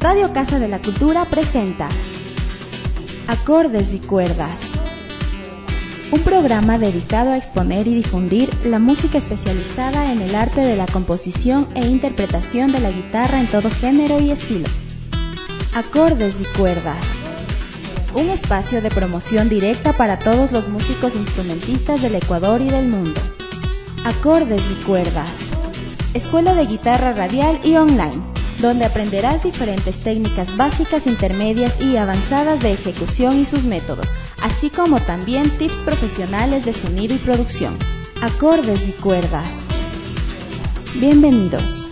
Radio Casa de la Cultura presenta Acordes y Cuerdas, un programa dedicado a exponer y difundir la música especializada en el arte de la composición e interpretación de la guitarra en todo género y estilo. Acordes y Cuerdas, un espacio de promoción directa para todos los músicos instrumentistas del Ecuador y del mundo. Acordes y Cuerdas, escuela de guitarra radial y online, donde aprenderás diferentes técnicas básicas, intermedias y avanzadas de ejecución y sus métodos, así como también tips profesionales de sonido y producción. Acordes y Cuerdas. Bienvenidos.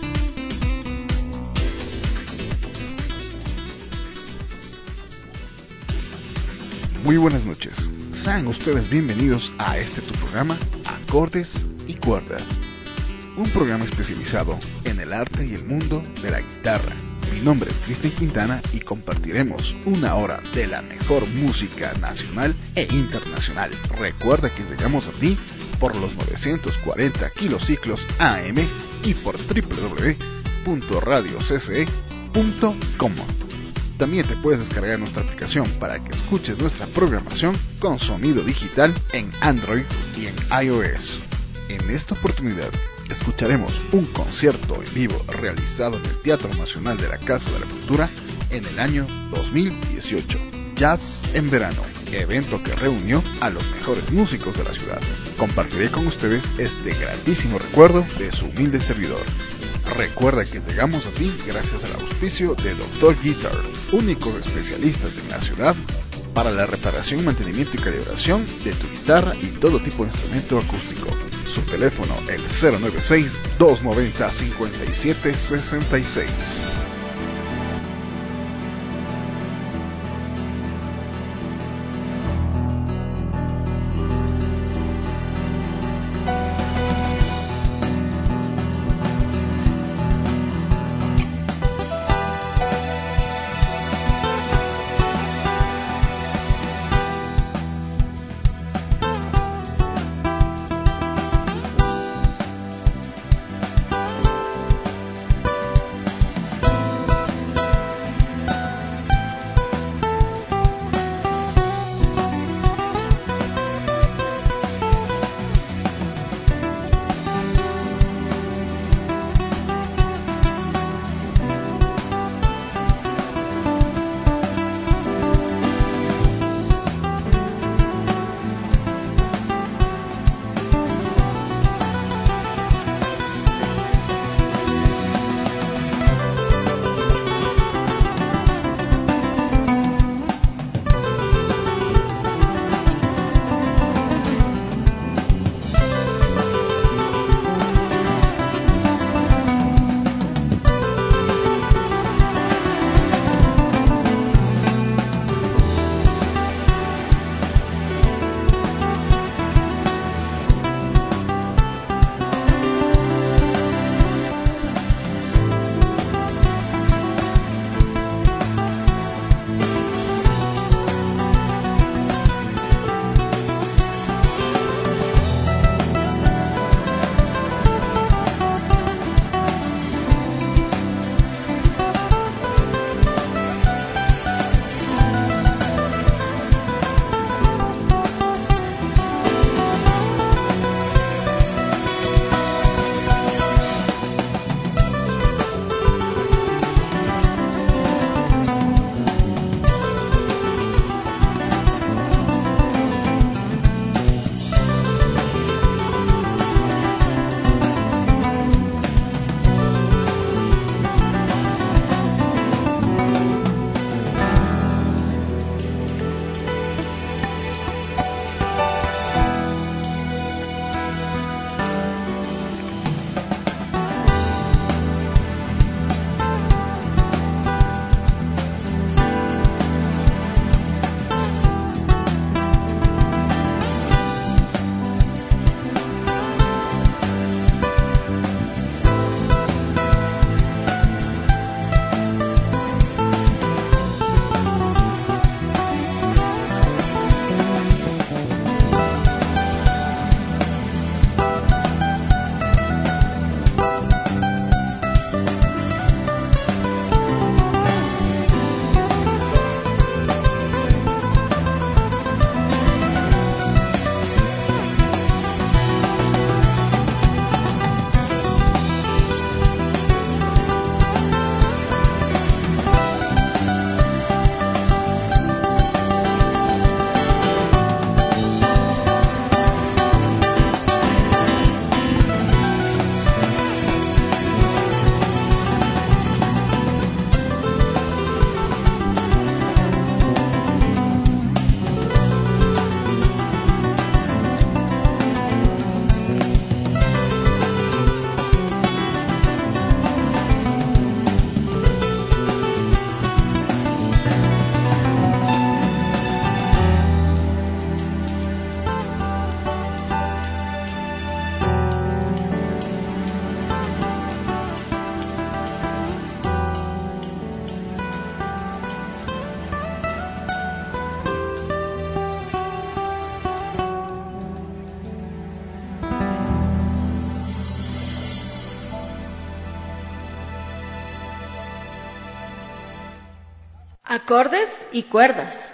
Muy buenas noches, sean ustedes bienvenidos a tu programa Acordes y Cuerdas, un programa especializado en el arte y el mundo de la guitarra. Mi nombre es Cristian Quintana y compartiremos una hora de la mejor música nacional e internacional. Recuerda que llegamos a ti por los 940 kilociclos AM y por www.radiocce.com. También te puedes descargar nuestra aplicación para que escuches nuestra programación con sonido digital en Android y en iOS. En esta oportunidad escucharemos un concierto en vivo realizado en el Teatro Nacional de la Casa de la Cultura en el año 2018. Jazz en Verano, evento que reunió a los mejores músicos de la ciudad. Compartiré con ustedes este gratísimo recuerdo de su humilde servidor. Recuerda que llegamos a ti gracias al auspicio de Dr. Guitar, únicos especialistas en la ciudad para la reparación, mantenimiento y calibración de tu guitarra y todo tipo de instrumento acústico. Su teléfono el 096-290-5766. Acordes y cuerdas.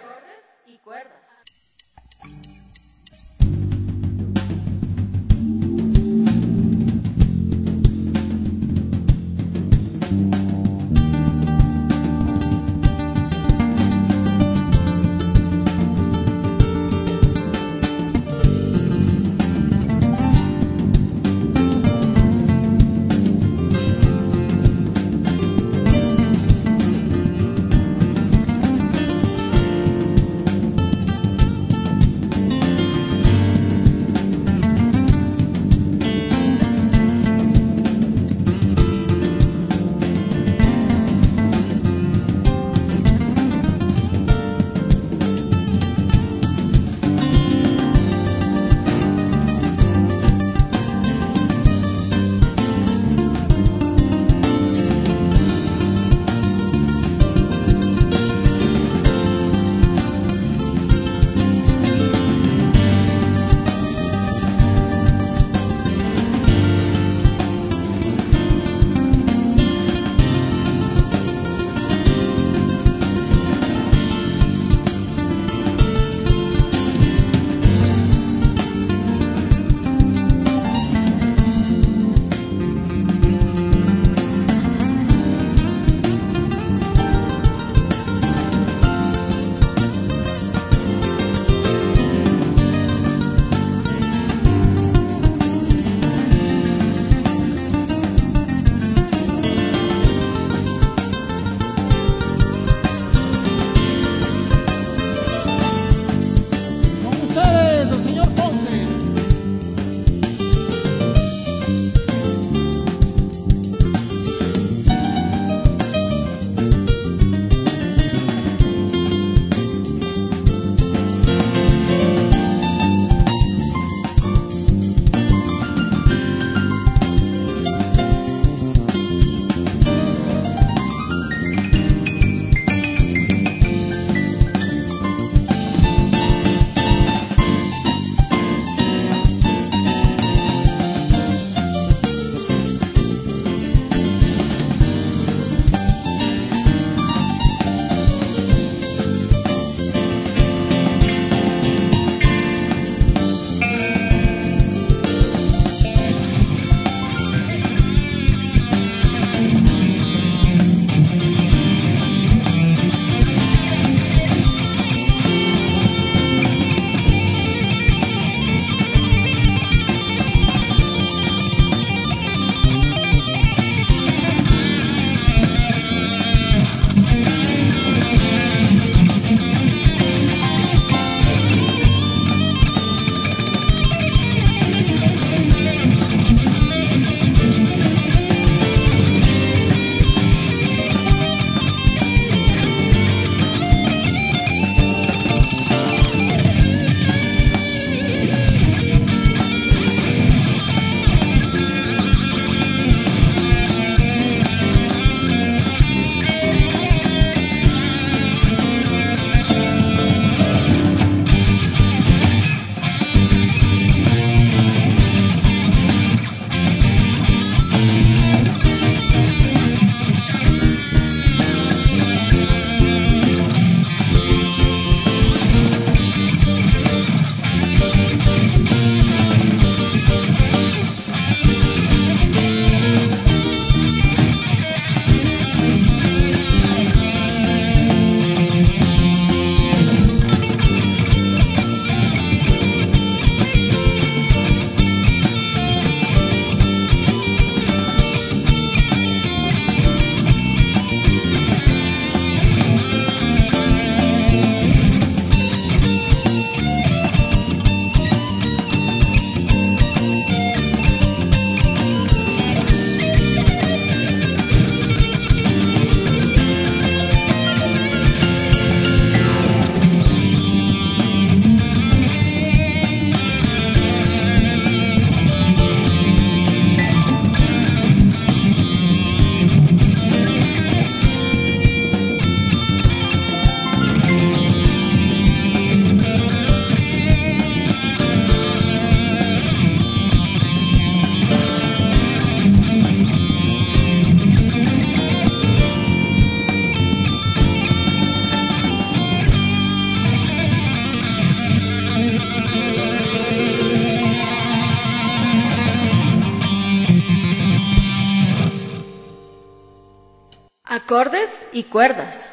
Acordes y cuerdas.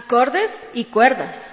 Acordes y cuerdas.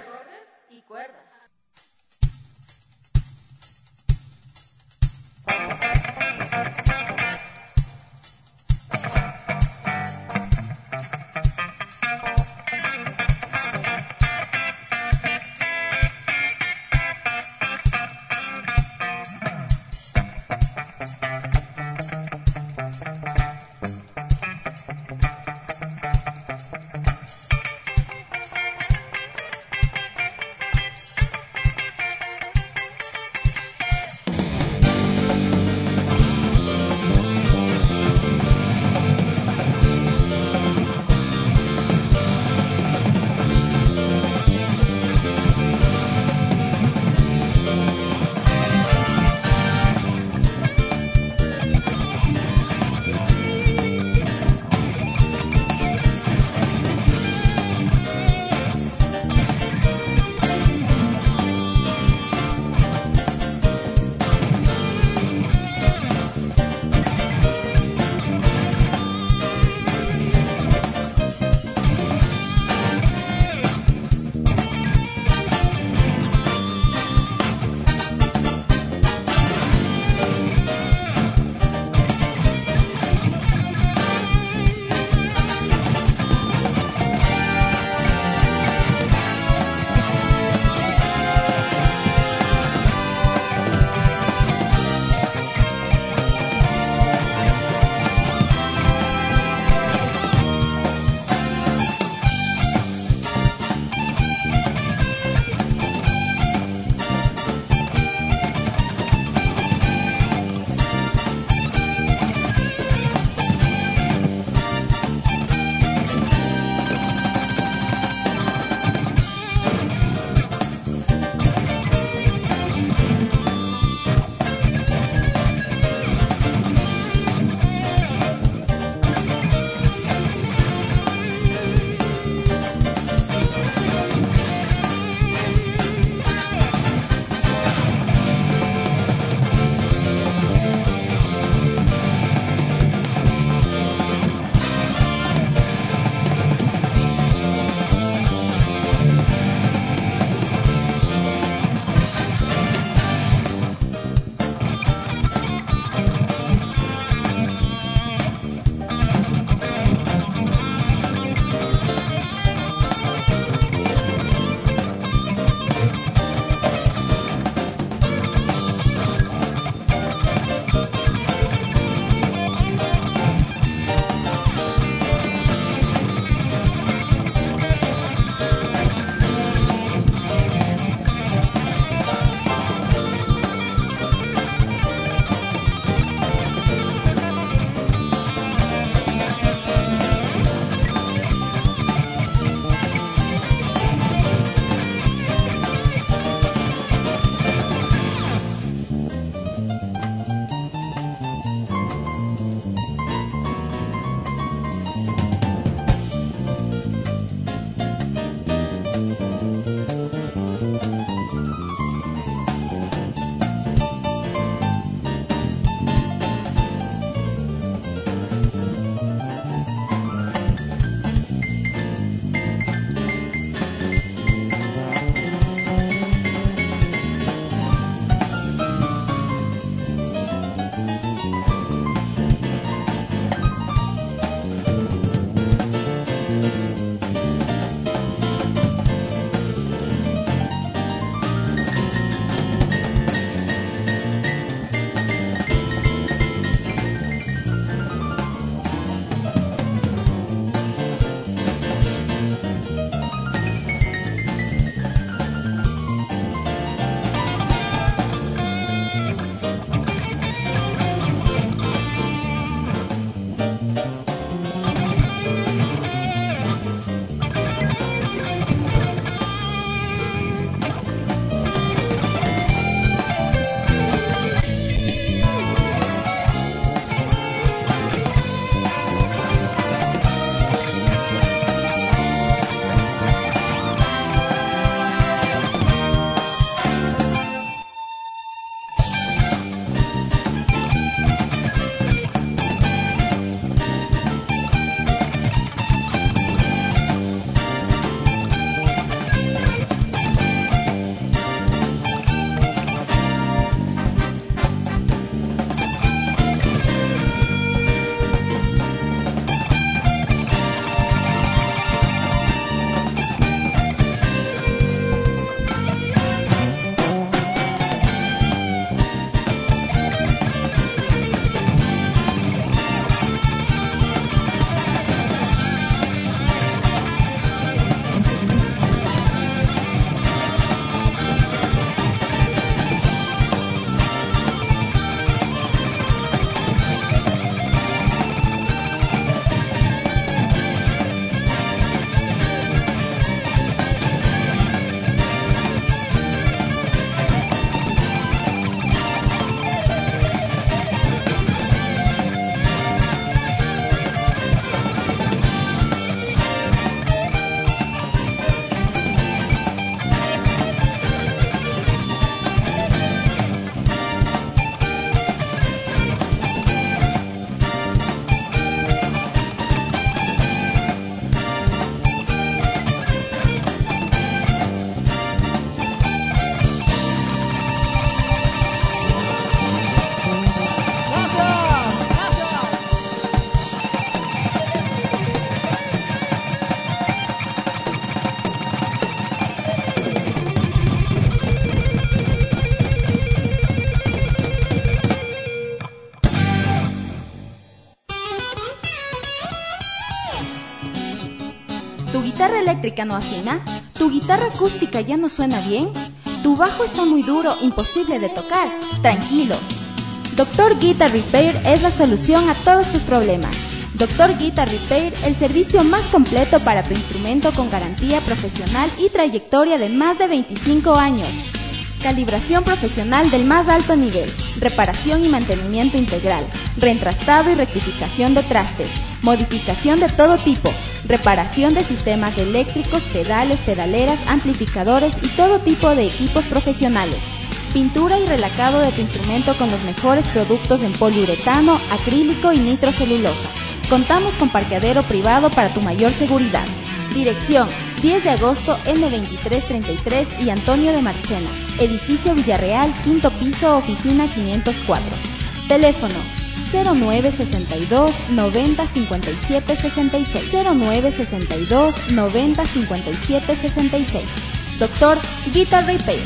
eléctrica no afina? ¿Tu guitarra acústica ya no suena bien? ¿Tu bajo está muy duro, imposible de tocar? Tranquilo. Dr. Guitar Repair es la solución a todos tus problemas. Dr. Guitar Repair, el servicio más completo para tu instrumento con garantía profesional y trayectoria de más de 25 años. Calibración profesional del más alto nivel, reparación y mantenimiento integral, reentrastado y rectificación de trastes, modificación de todo tipo, reparación de sistemas eléctricos, pedales, pedaleras, amplificadores y todo tipo de equipos profesionales. Pintura y relacado de tu instrumento con los mejores productos en poliuretano, acrílico y nitrocelulosa. Contamos con parqueadero privado para tu mayor seguridad. Dirección: 10 de agosto, N2333 y Antonio de Marchena. Edificio Villarreal, quinto piso, oficina 504. Teléfono: 0962 90 57 66. 0962 90 57 66. Dr. Guitar Repair.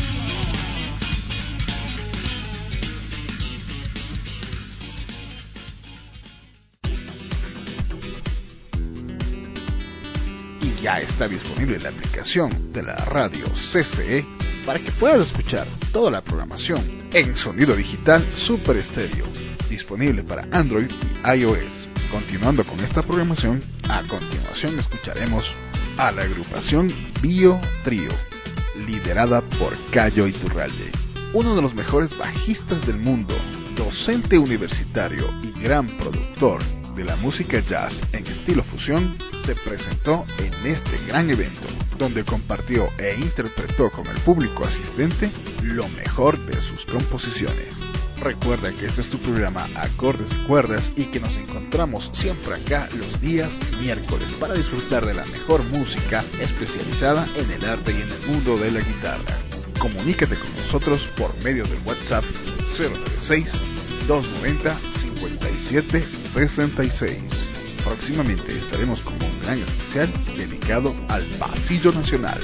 Ya está disponible la aplicación de la radio CCE para que puedas escuchar toda la programación en sonido digital Super Estéreo, disponible para Android y iOS. Continuando con esta programación, a continuación escucharemos a la agrupación Bio Trío, liderada por Cayo Iturralde, uno de los mejores bajistas del mundo, docente universitario y gran productor de la música jazz en estilo fusión. Se presentó en este gran evento, donde compartió e interpretó con el público asistente lo mejor de sus composiciones. Recuerda que este es tu programa Acordes y Cuerdas y que nos encontramos siempre acá los días miércoles para disfrutar de la mejor música especializada en el arte y en el mundo de la guitarra. Comunícate con nosotros por medio del WhatsApp 096-290-5766. Próximamente estaremos con un gran especial dedicado al Pasillo Nacional.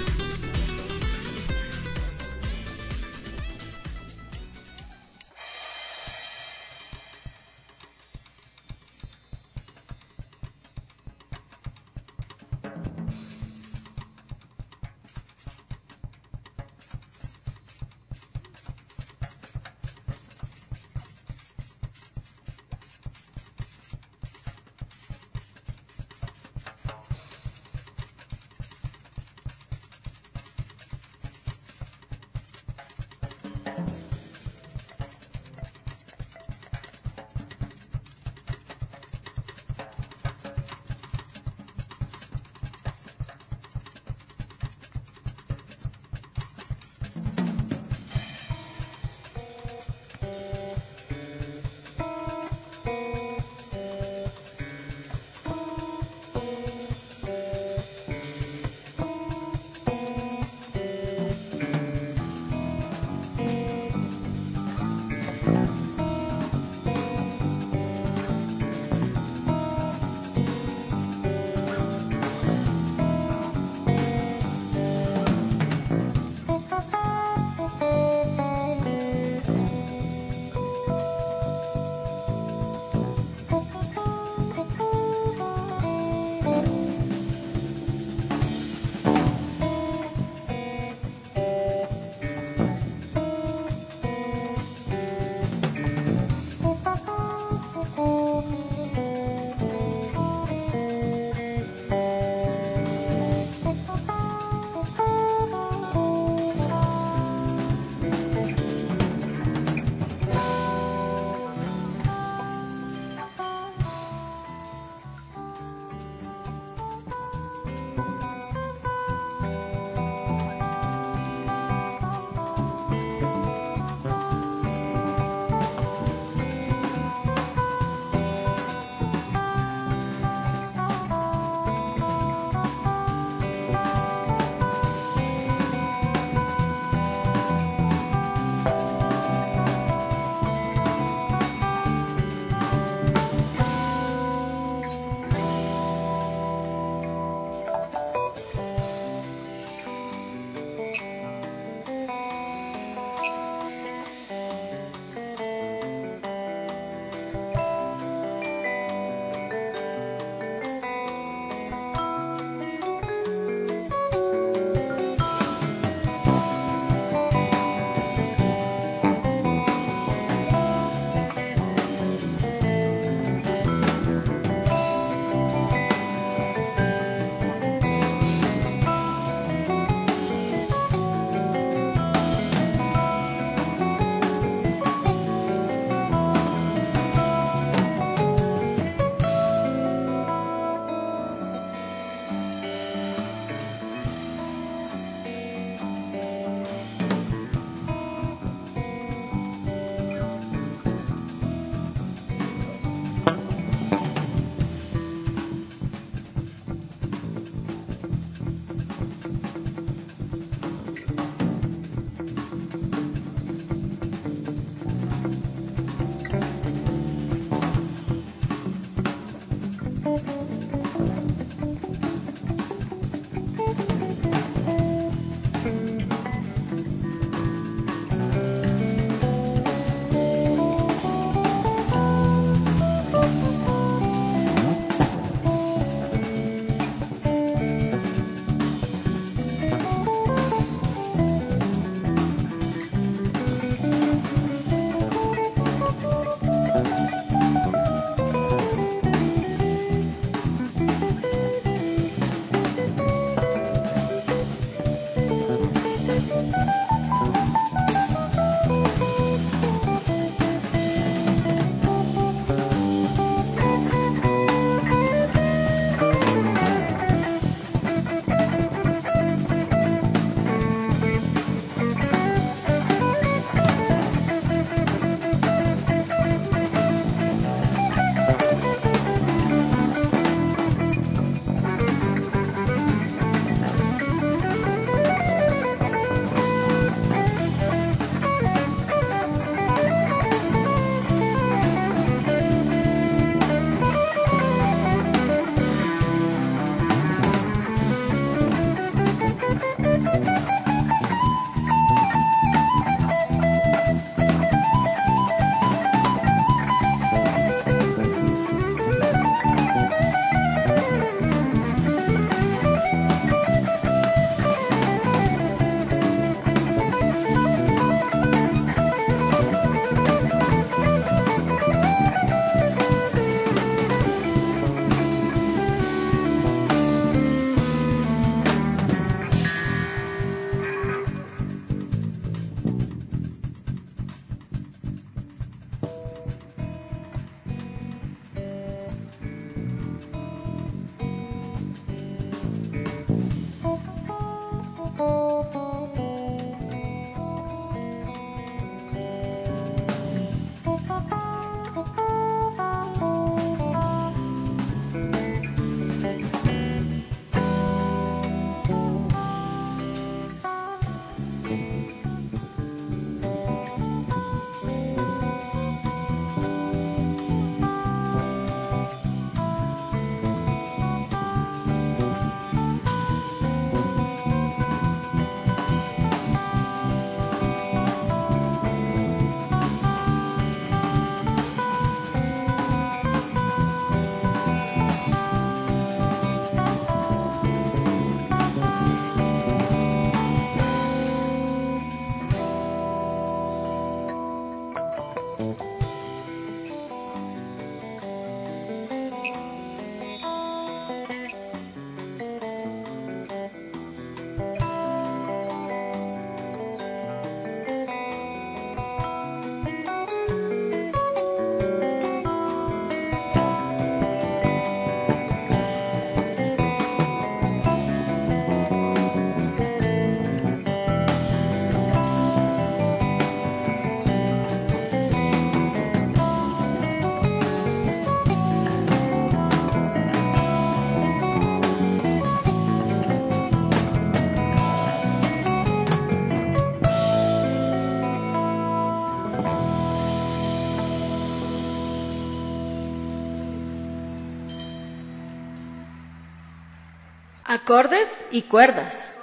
Acordes y cuerdas.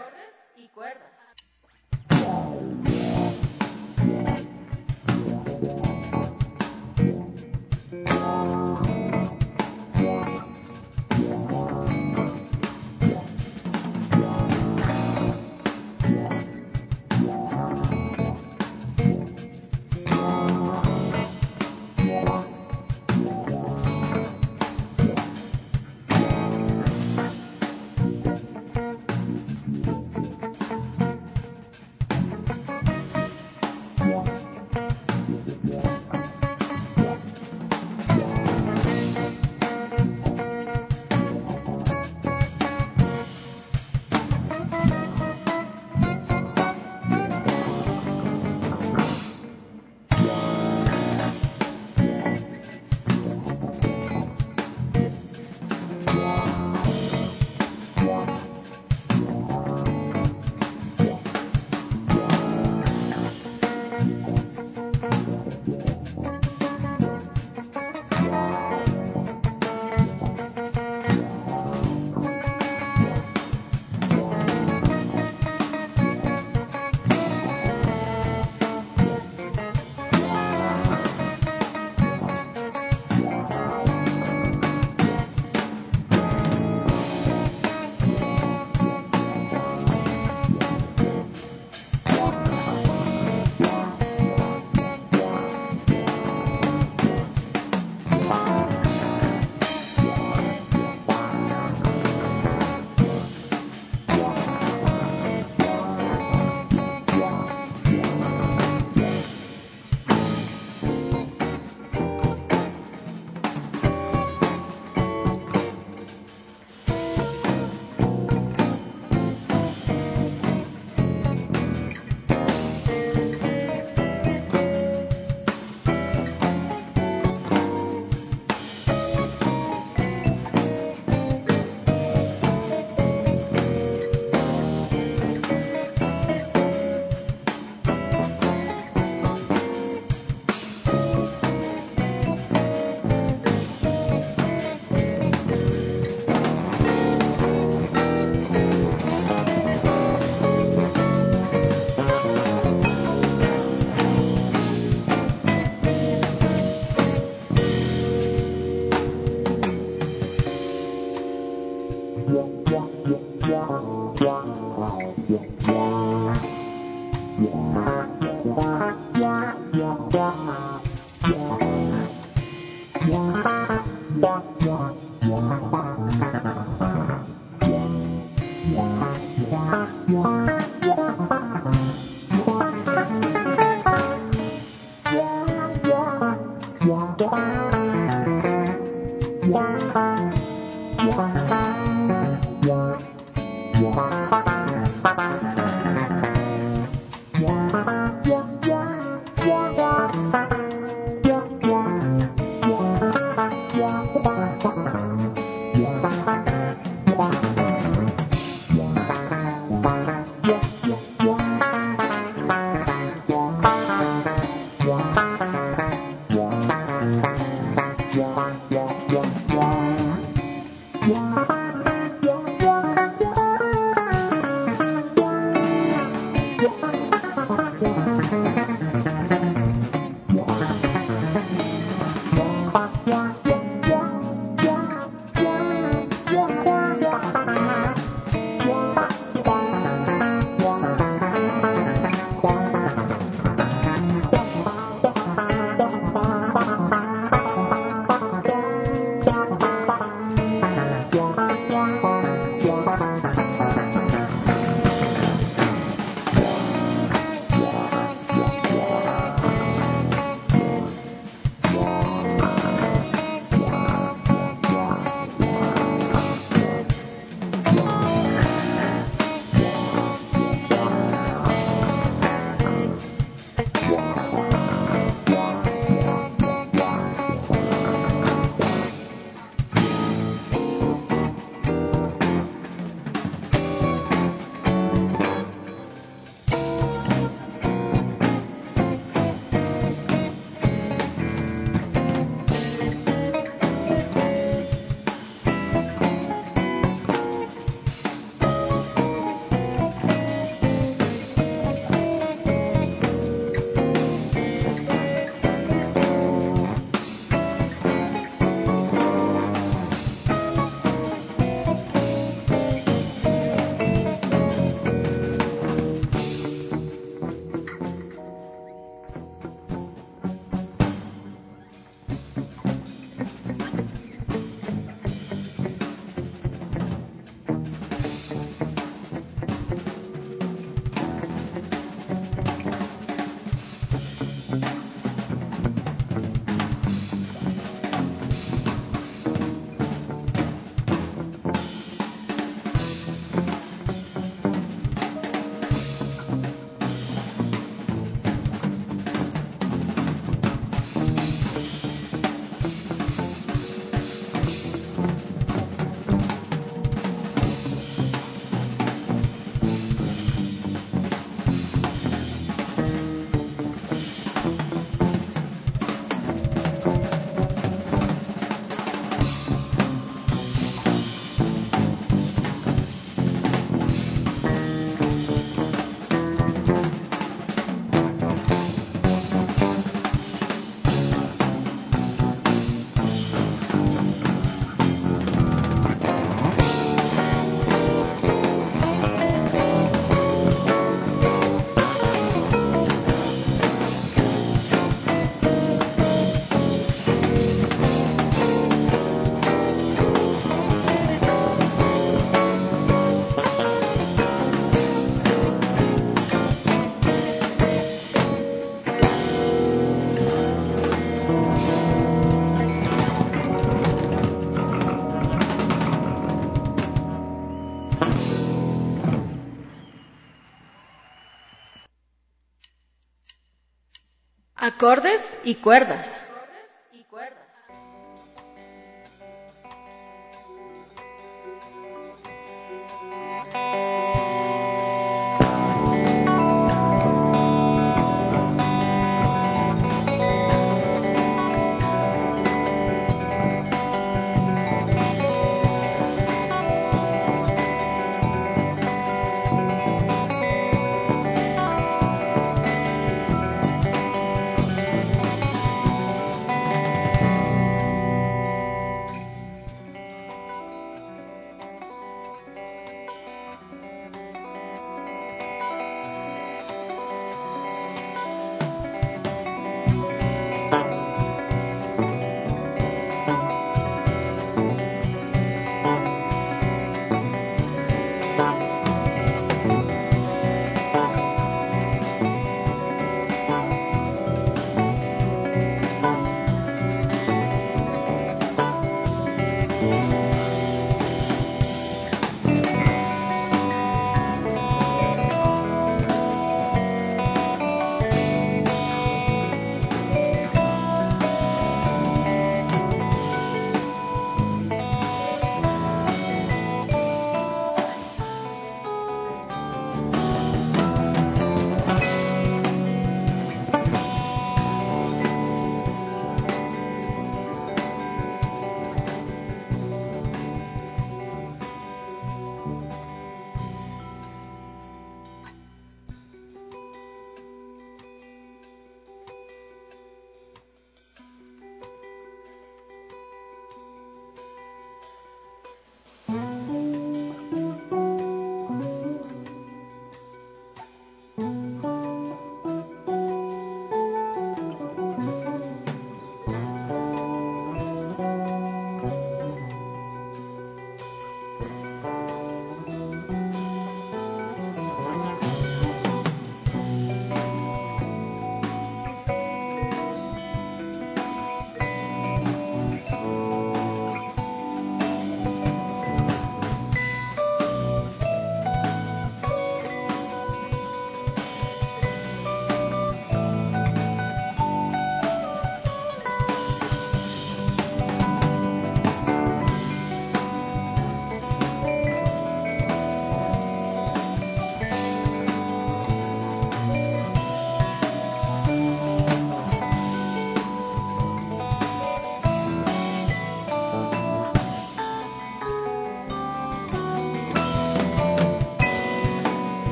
Acordes y cuerdas.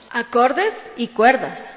Acordes y cuerdas.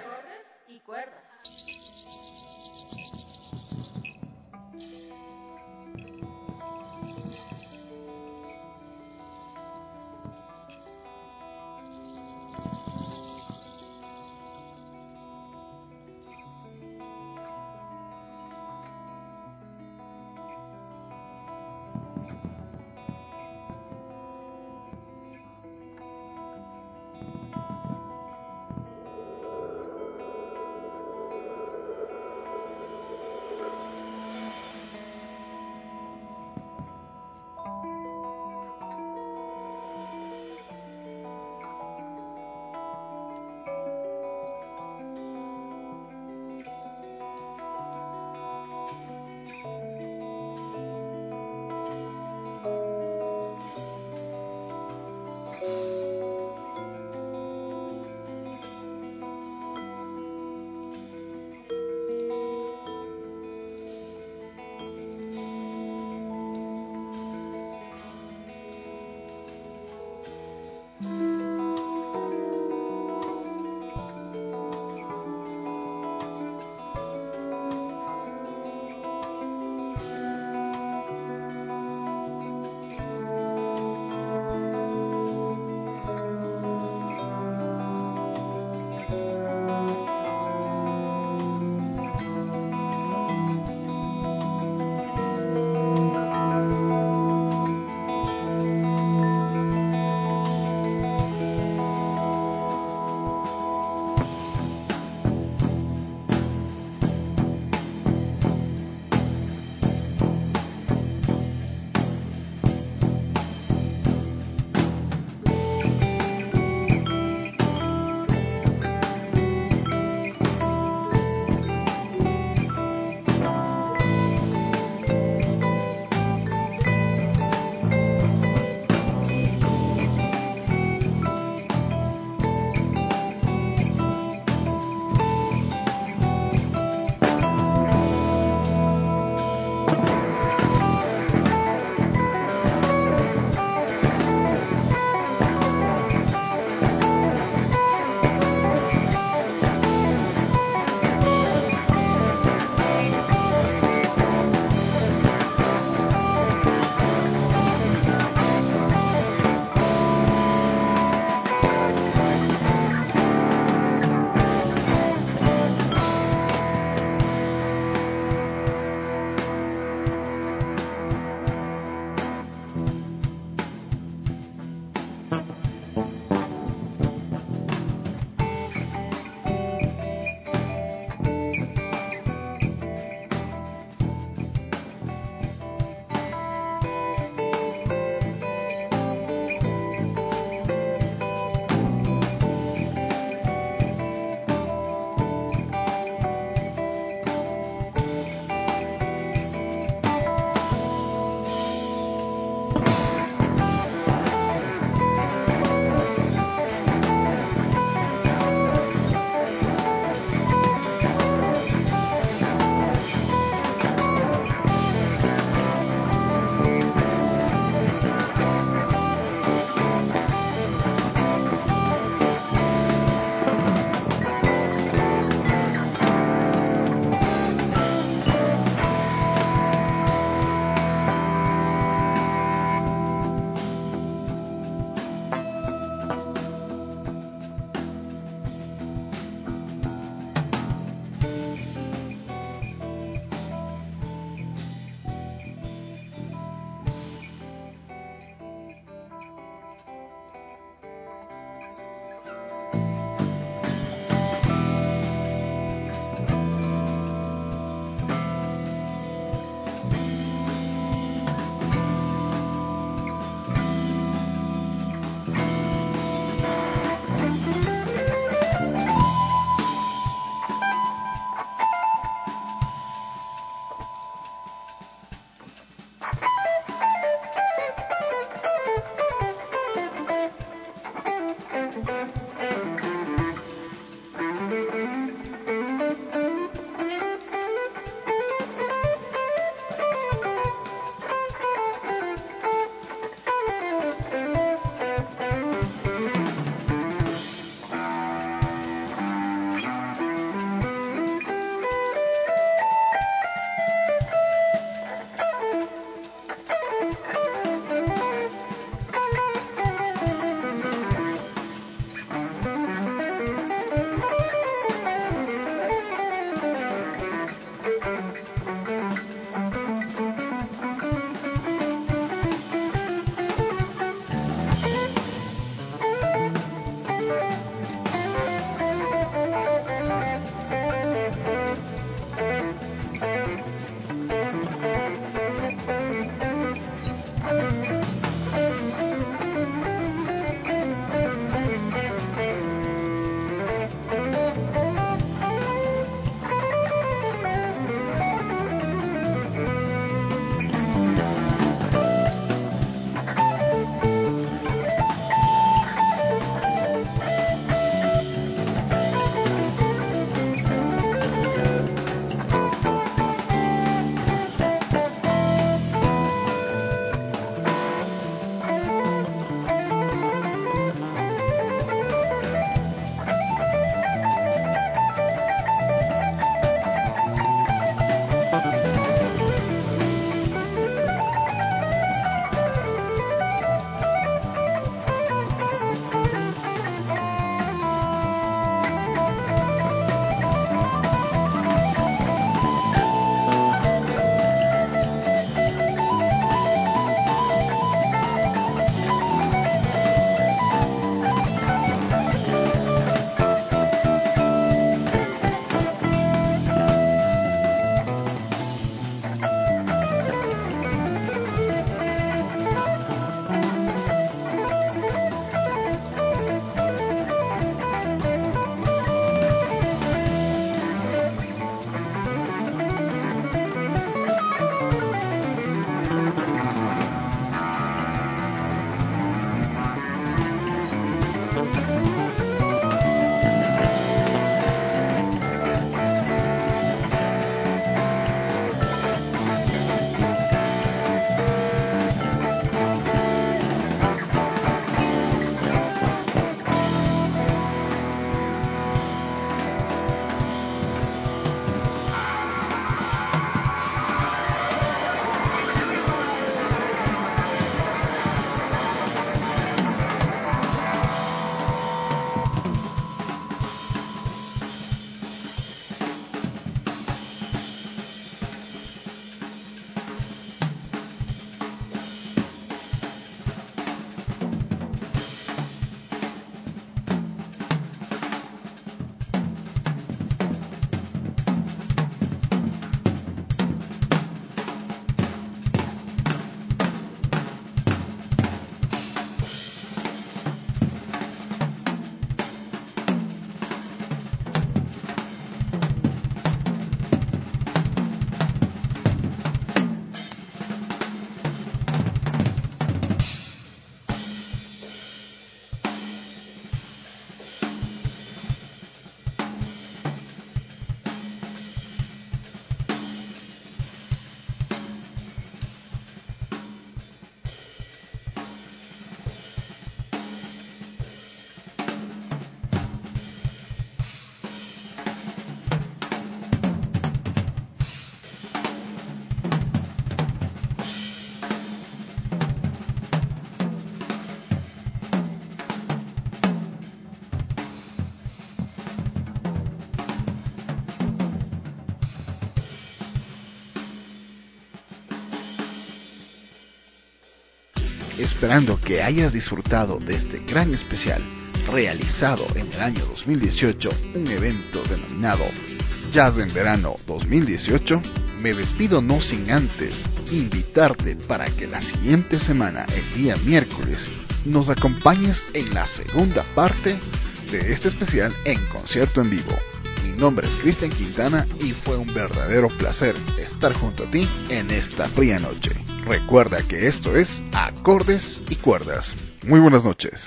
esperando que hayas disfrutado de este gran especial realizado en el año 2018, un evento denominado Jazz en Verano 2018, me despido no sin antes invitarte para que la siguiente semana, el día miércoles, nos acompañes en la segunda parte de este especial en concierto en vivo. Mi nombre es Cristian Quintana y fue un verdadero placer estar junto a ti en esta fría noche. Recuerda que esto es Acordes y Cuerdas. Muy buenas noches.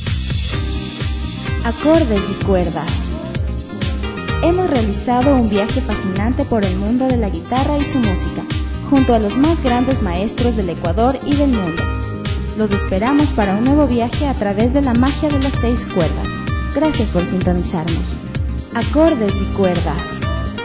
Acordes y Cuerdas. Hemos realizado un viaje fascinante por el mundo de la guitarra y su música, junto a los más grandes maestros del Ecuador y del mundo. Los esperamos para un nuevo viaje a través de la magia de las 6 cuerdas. Gracias por sintonizarnos. Acordes y Cuerdas.